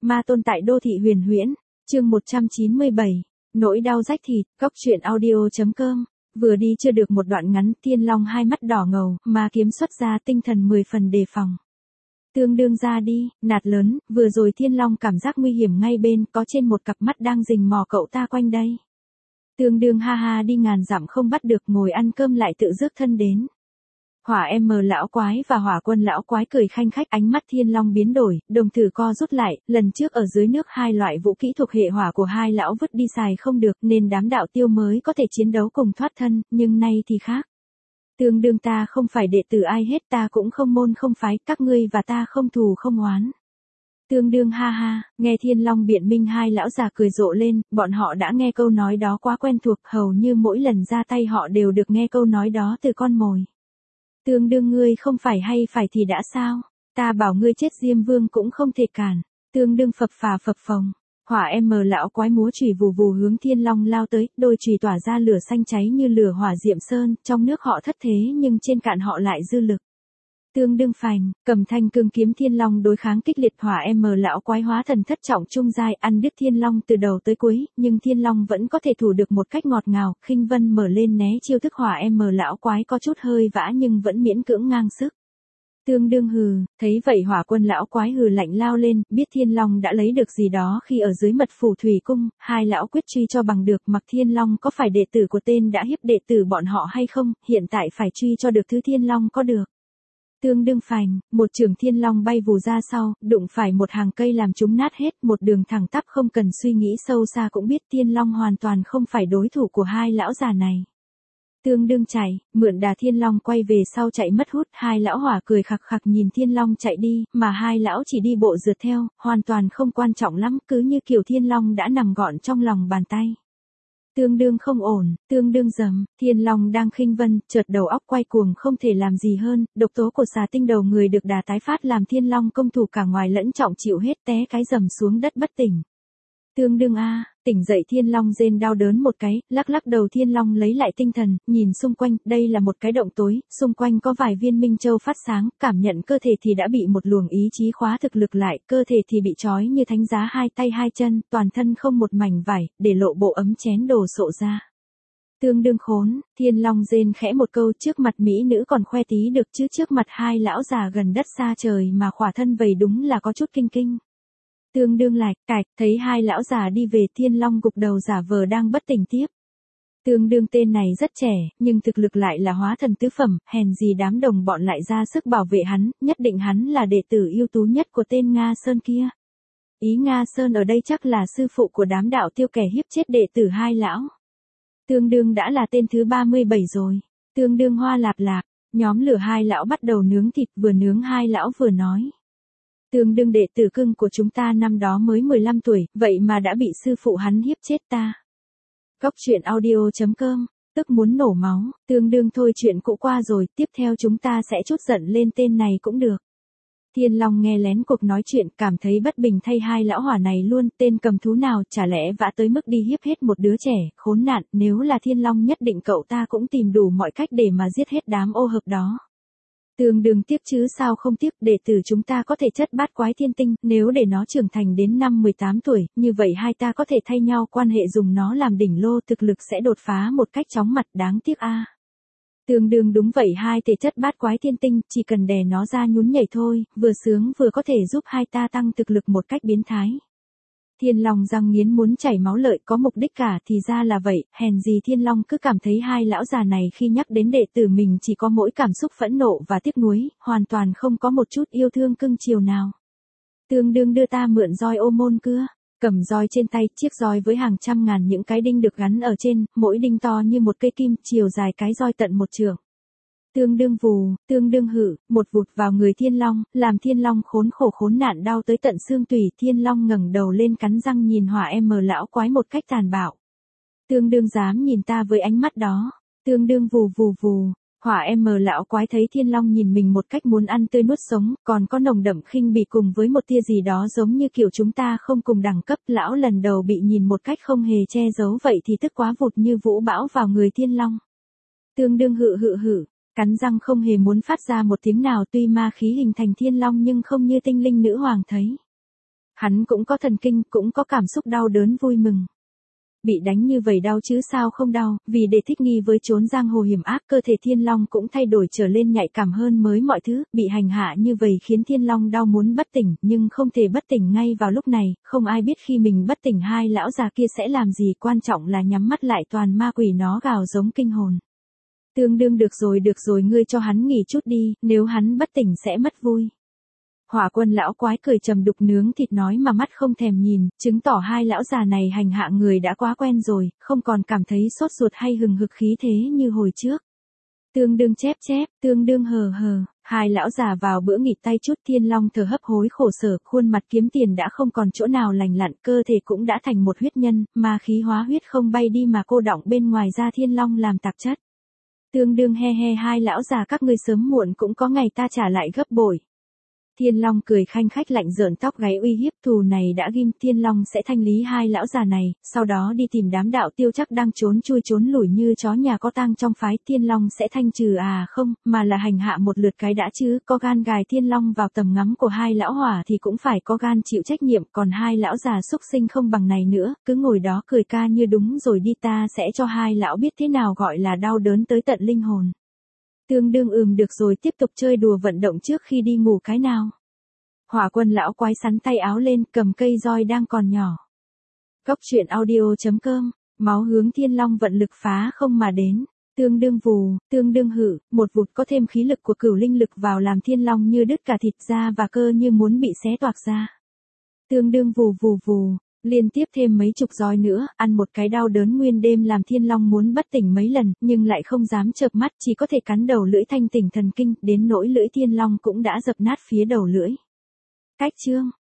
ma tôn tại đô thị huyền huyễn, chương 197, nỗi đau rách thịt, góc truyện audio.com. Vừa đi chưa được một đoạn ngắn, Thiên Long hai mắt đỏ ngầu, ma kiếm xuất ra, tinh thần 10 phần đề phòng. Tương đương ra đi, nạt lớn, vừa rồi Thiên Long cảm giác nguy hiểm ngay bên, có trên một cặp mắt đang rình mò cậu ta quanh đây. Tương đương ha ha đi ngàn dặm không bắt được, ngồi ăn cơm lại tự rước thân đến. Hỏa lão quái và Hỏa Quân lão quái cười khanh khách, ánh mắt Thiên Long biến đổi, đồng tử co rút lại, lần trước ở dưới nước hai loại vũ kỹ thuộc hệ hỏa của hai lão vứt đi xài không được nên đám đạo tiêu mới có thể chiến đấu cùng thoát thân, nhưng nay thì khác. Tương đương ta không phải đệ tử ai hết, ta cũng không môn không phái, các ngươi và ta không thù không oán. Tương đương ha ha, nghe Thiên Long biện minh hai lão già cười rộ lên, bọn họ đã nghe câu nói đó quá quen thuộc, hầu như mỗi lần ra tay họ đều được nghe câu nói đó từ con mồi. Tương đương ngươi không phải hay phải thì đã sao, ta bảo ngươi chết Diêm Vương cũng không thể cản. Tương đương phập phà phập phồng, Hỏa lão quái múa chùy vù vù hướng Thiên Long lao tới, đôi chùy tỏa ra lửa xanh cháy như lửa hỏa diệm sơn, trong nước họ thất thế nhưng trên cạn họ lại dư lực. Tương đương phành, cầm thanh cương kiếm Thiên Long đối kháng kích liệt, Hỏa lão quái hóa thần thất trọng trung giai, ăn đứt Thiên Long từ đầu tới cuối, nhưng Thiên Long vẫn có thể thủ được một cách ngọt ngào, khinh vân mở lên né chiêu thức Hỏa lão quái có chút hơi vã nhưng vẫn miễn cưỡng ngang sức. Tương đương hừ, thấy vậy Hỏa Quân lão quái hừ lạnh lao lên, biết Thiên Long đã lấy được gì đó khi ở dưới mật phủ thủy cung, hai lão quyết truy cho bằng được, mặc Thiên Long có phải đệ tử của tên đã hiếp đệ tử bọn họ hay không, hiện tại phải truy cho được thứ Thiên Long có được. Tương đương phành, một chưởng Thiên Long bay vù ra sau, đụng phải một hàng cây làm chúng nát hết, một đường thẳng tắp không cần suy nghĩ sâu xa cũng biết Thiên Long hoàn toàn không phải đối thủ của hai lão già này. Tương đương chạy, mượn đà Thiên Long quay về sau chạy mất hút, hai lão hỏa cười khặc khặc nhìn Thiên Long chạy đi, mà hai lão chỉ đi bộ rượt theo, hoàn toàn không quan trọng lắm, cứ như kiểu Thiên Long đã nằm gọn trong lòng bàn tay. Tương đương không ổn, tương đương dầm, Thiên Long đang khinh vân, chợt đầu óc quay cuồng không thể làm gì hơn, độc tố của xà tinh đầu người được đà tái phát làm Thiên Long công thủ cả ngoài lẫn trọng chịu hết, té cái rầm xuống đất bất tỉnh. Tương đương tỉnh dậy Thiên Long rên đau đớn một cái, lắc lắc đầu Thiên Long lấy lại tinh thần, nhìn xung quanh, đây là một cái động tối, xung quanh có vài viên minh châu phát sáng, cảm nhận cơ thể thì đã bị một luồng ý chí khóa thực lực lại, cơ thể thì bị trói như thánh giá, hai tay hai chân, toàn thân không một mảnh vải, để lộ bộ ấm chén đồ sộ ra. Tương đương khốn, Thiên Long rên khẽ một câu, trước mặt mỹ nữ còn khoe tí được chứ trước mặt hai lão già gần đất xa trời mà khỏa thân vầy đúng là có chút kinh kinh. Tương đương lạch cạch, thấy hai lão già đi về Thiên Long gục đầu giả vờ đang bất tỉnh tiếp. Tương đương tên này rất trẻ, nhưng thực lực lại là hóa thần tứ phẩm, hèn gì đám đồng bọn lại ra sức bảo vệ hắn, nhất định hắn là đệ tử ưu tú nhất của tên Nga Sơn kia. Ý Nga Sơn ở đây chắc là sư phụ của đám đạo tiêu kẻ hiếp chết đệ tử hai lão. Tương đương đã là tên thứ 37 rồi. Tương đương hoa lạp lạp, nhóm lửa hai lão bắt đầu nướng thịt, vừa nướng hai lão vừa nói. Tương đương đệ tử cưng của chúng ta năm đó mới 15 tuổi, vậy mà đã bị sư phụ hắn hiếp chết ta. Góc truyện audio.com, tức muốn nổ máu, tương đương thôi chuyện cũ qua rồi, tiếp theo chúng ta sẽ trút giận lên tên này cũng được. Thiên Long nghe lén cuộc nói chuyện, cảm thấy bất bình thay hai lão hỏa này luôn, tên cầm thú nào chả lẽ vã tới mức đi hiếp hết một đứa trẻ, khốn nạn, nếu là Thiên Long nhất định cậu ta cũng tìm đủ mọi cách để mà giết hết đám ô hợp đó. Tương đương tiếc chứ sao không tiếc, đệ tử chúng ta có thể chất bát quái thiên tinh, nếu để nó trưởng thành đến năm 18 tuổi, như vậy hai ta có thể thay nhau quan hệ dùng nó làm đỉnh lô, thực lực sẽ đột phá một cách chóng mặt, đáng tiếc Tương đương đúng vậy, hai thể chất bát quái thiên tinh, chỉ cần đè nó ra nhún nhảy thôi, vừa sướng vừa có thể giúp hai ta tăng thực lực một cách biến thái. Thiên Long răng nghiến muốn chảy máu lợi, có mục đích cả, thì ra là vậy, hèn gì Thiên Long cứ cảm thấy hai lão già này khi nhắc đến đệ tử mình chỉ có mỗi cảm xúc phẫn nộ và tiếc nuối, hoàn toàn không có một chút yêu thương cưng chiều nào. Tương đương đưa ta mượn roi ô môn cưa, cầm roi trên tay, chiếc roi với hàng trăm ngàn những cái đinh được gắn ở trên, mỗi đinh to như một cây kim, chiều dài cái roi tận một trượng. Tương đương vù, tương đương hự, một vụt vào người Thiên Long, làm Thiên Long khốn khổ khốn nạn đau tới tận xương tủy. Thiên Long ngẩng đầu lên cắn răng nhìn Hỏa lão quái một cách tàn bạo. Tương đương dám nhìn ta với ánh mắt đó. Tương đương vù vù vù, Hỏa lão quái thấy Thiên Long nhìn mình một cách muốn ăn tươi nuốt sống, còn có nồng đậm khinh bỉ cùng với một tia gì đó giống như kiểu chúng ta không cùng đẳng cấp. Lão lần đầu bị nhìn một cách không hề che giấu vậy thì tức quá vụt như vũ bão vào người Thiên Long. Tương đương hự, cắn răng không hề muốn phát ra một tiếng nào, tuy ma khí hình thành Thiên Long nhưng không như tinh linh nữ hoàng thấy. Hắn cũng có thần kinh, cũng có cảm xúc đau đớn vui mừng. Bị đánh như vậy đau chứ sao không đau, vì để thích nghi với chốn giang hồ hiểm ác, cơ thể Thiên Long cũng thay đổi trở lên nhạy cảm hơn mới mọi thứ, bị hành hạ như vậy khiến Thiên Long đau muốn bất tỉnh, nhưng không thể bất tỉnh ngay vào lúc này, không ai biết khi mình bất tỉnh hai lão già kia sẽ làm gì, quan trọng là nhắm mắt lại toàn ma quỷ nó gào giống kinh hồn. Tương đương được rồi ngươi cho hắn nghỉ chút đi, nếu hắn bất tỉnh sẽ mất vui. Hỏa Quân lão quái cười trầm đục nướng thịt nói mà mắt không thèm nhìn, chứng tỏ hai lão già này hành hạ người đã quá quen rồi, không còn cảm thấy sốt ruột hay hừng hực khí thế như hồi trước. Tương đương chép, tương đương hờ, hai lão già vào bữa nghỉ tay chút. Thiên Long thở hấp hối khổ sở, khuôn mặt kiếm tiền đã không còn chỗ nào lành lặn, cơ thể cũng đã thành một huyết nhân, mà khí hóa huyết không bay đi mà cô đọng bên ngoài da Thiên Long làm tạp chất. Tương đương he hai lão già các ngươi sớm muộn cũng có ngày ta trả lại gấp bội. Thiên Long cười khanh khách lạnh rợn tóc gáy uy hiếp, thù này đã ghim. Thiên Long sẽ thanh lý hai lão già này, sau đó đi tìm đám đạo tiêu chắc đang trốn chui trốn lủi như chó nhà có tang trong phái. Thiên Long sẽ thanh trừ không, mà là hành hạ một lượt cái đã chứ, có gan gài Thiên Long vào tầm ngắm của hai lão hỏa thì cũng phải có gan chịu trách nhiệm, còn hai lão già xúc sinh không bằng này nữa, cứ ngồi đó cười ca như đúng rồi đi, ta sẽ cho hai lão biết thế nào gọi là đau đớn tới tận linh hồn. Tương đương được rồi, tiếp tục chơi đùa vận động trước khi đi ngủ cái nào. Hỏa Quân lão quái sắn tay áo lên, cầm cây roi đang còn nhỏ. Cốc truyện audio.com, máu hướng Thiên Long vận lực phá không mà đến. Tương đương vù, tương đương hự, một vụt có thêm khí lực của cửu linh lực vào làm Thiên Long như đứt cả thịt ra và cơ như muốn bị xé toạc ra. Tương đương vù, liên tiếp thêm mấy chục roi nữa, ăn một cái đau đớn nguyên đêm làm Thiên Long muốn bất tỉnh mấy lần, nhưng lại không dám chợp mắt, chỉ có thể cắn đầu lưỡi thanh tỉnh thần kinh, đến nỗi lưỡi Thiên Long cũng đã dập nát phía đầu lưỡi. Cách chương